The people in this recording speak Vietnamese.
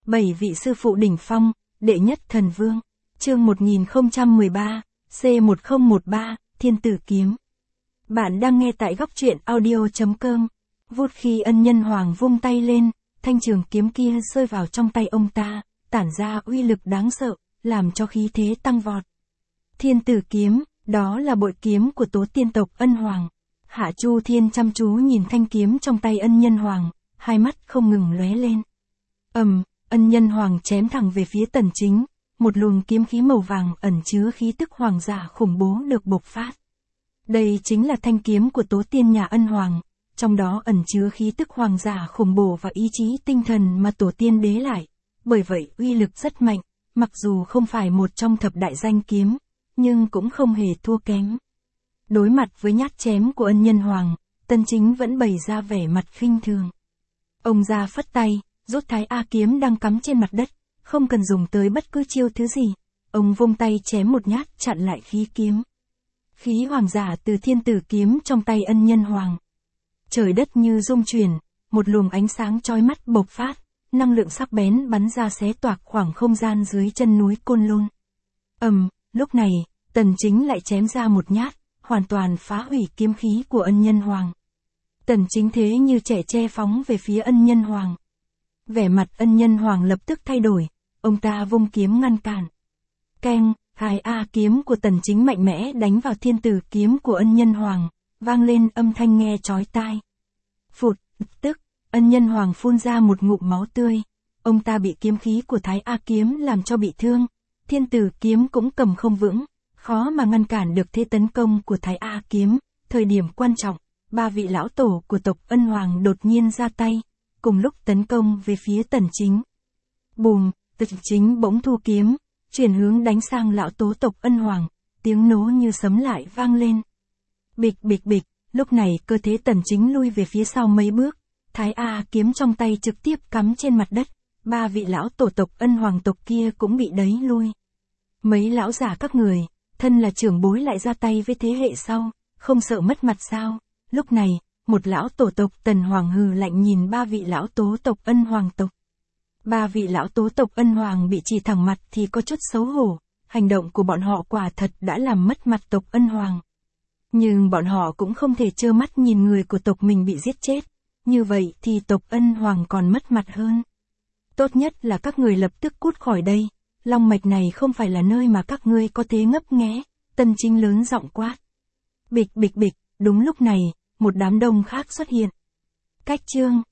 7 vị sư phụ đỉnh phong, đệ nhất thần vương. Chương 1013, C1013, Thiên Tử Kiếm. Bạn đang nghe tại góc truyện audio.com. Vút khi Ân Nhân Hoàng vung tay lên, thanh trường kiếm kia rơi vào trong tay ông ta, tản ra uy lực đáng sợ, làm cho khí thế tăng vọt. Thiên Tử Kiếm, đó là bội kiếm của Tố Tiên tộc Ân Hoàng. Hạ Chu Thiên chăm chú nhìn thanh kiếm trong tay Ân Nhân Hoàng, hai mắt không ngừng lóe lên. Ân Nhân Hoàng chém thẳng về phía Tần Chính, một luồng kiếm khí màu vàng ẩn chứa khí tức hoàng giả khủng bố được bộc phát. Đây chính là thanh kiếm của Tố Tiên nhà Ân Hoàng, trong đó ẩn chứa khí tức hoàng giả khủng bố và ý chí tinh thần mà Tổ Tiên đế lại, bởi vậy uy lực rất mạnh, mặc dù không phải một trong thập đại danh kiếm, nhưng cũng không hề thua kém. Đối mặt với nhát chém của Ân Nhân Hoàng, Tần Chính vẫn bày ra vẻ mặt khinh thường. Ông ra phất tay, rút Thái A kiếm đang cắm trên mặt đất, không cần dùng tới bất cứ chiêu thứ gì, ông vung tay chém một nhát chặn lại khí kiếm. Khí hoàng giả từ Thiên Tử Kiếm trong tay Ân Nhân Hoàng. Trời đất như rung chuyển, một luồng ánh sáng chói mắt bộc phát, năng lượng sắc bén bắn ra xé toạc khoảng không gian dưới chân núi Côn Lôn. Lúc này, Tần Chính lại chém ra một nhát, hoàn toàn phá hủy kiếm khí của Ân Nhân Hoàng. Tần Chính thế như trẻ tre phóng về phía Ân Nhân Hoàng. Vẻ mặt Ân Nhân Hoàng lập tức thay đổi, ông ta vung kiếm ngăn cản. Keng, Thái A kiếm của Tần Chính mạnh mẽ đánh vào Thiên Tử Kiếm của Ân Nhân Hoàng, vang lên âm thanh nghe chói tai. Phụt, tức, Ân Nhân Hoàng phun ra một ngụm máu tươi, ông ta bị kiếm khí của Thái A kiếm làm cho bị thương, Thiên Tử Kiếm cũng cầm không vững, khó mà ngăn cản được thế tấn công của Thái A kiếm. Thời điểm quan trọng, ba vị lão tổ của tộc Ân Hoàng đột nhiên ra tay, cùng lúc tấn công về phía Tần Chính. Bùm, Tần Chính bỗng thu kiếm, chuyển hướng đánh sang lão tố tộc Ân Hoàng, tiếng nổ như sấm lại vang lên. Bịch bịch bịch, lúc này cơ thể Tần Chính lui về phía sau mấy bước, Thái A kiếm trong tay trực tiếp cắm trên mặt đất, ba vị lão tổ tộc Ân Hoàng tộc kia cũng bị đẩy lui. Mấy lão giả các người, thân là trưởng bối lại ra tay với thế hệ sau, không sợ mất mặt sao? Lúc này, một lão tổ tộc Tần Hoàng hừ lạnh nhìn ba vị lão tố tộc Ân Hoàng tộc. Ba vị lão tố tộc Ân Hoàng bị chỉ thẳng mặt thì có chút xấu hổ, hành động của bọn họ quả thật đã làm mất mặt tộc Ân Hoàng. Nhưng bọn họ cũng không thể trơ mắt nhìn người của tộc mình bị giết chết, như vậy thì tộc Ân Hoàng còn mất mặt hơn. Tốt nhất là các người lập tức cút khỏi đây, Long Mạch này không phải là nơi mà các ngươi có thể ngấp nghé, Tần Chính lớn giọng quát. Bịch bịch bịch, đúng lúc này, một đám đông khác xuất hiện. Cách chương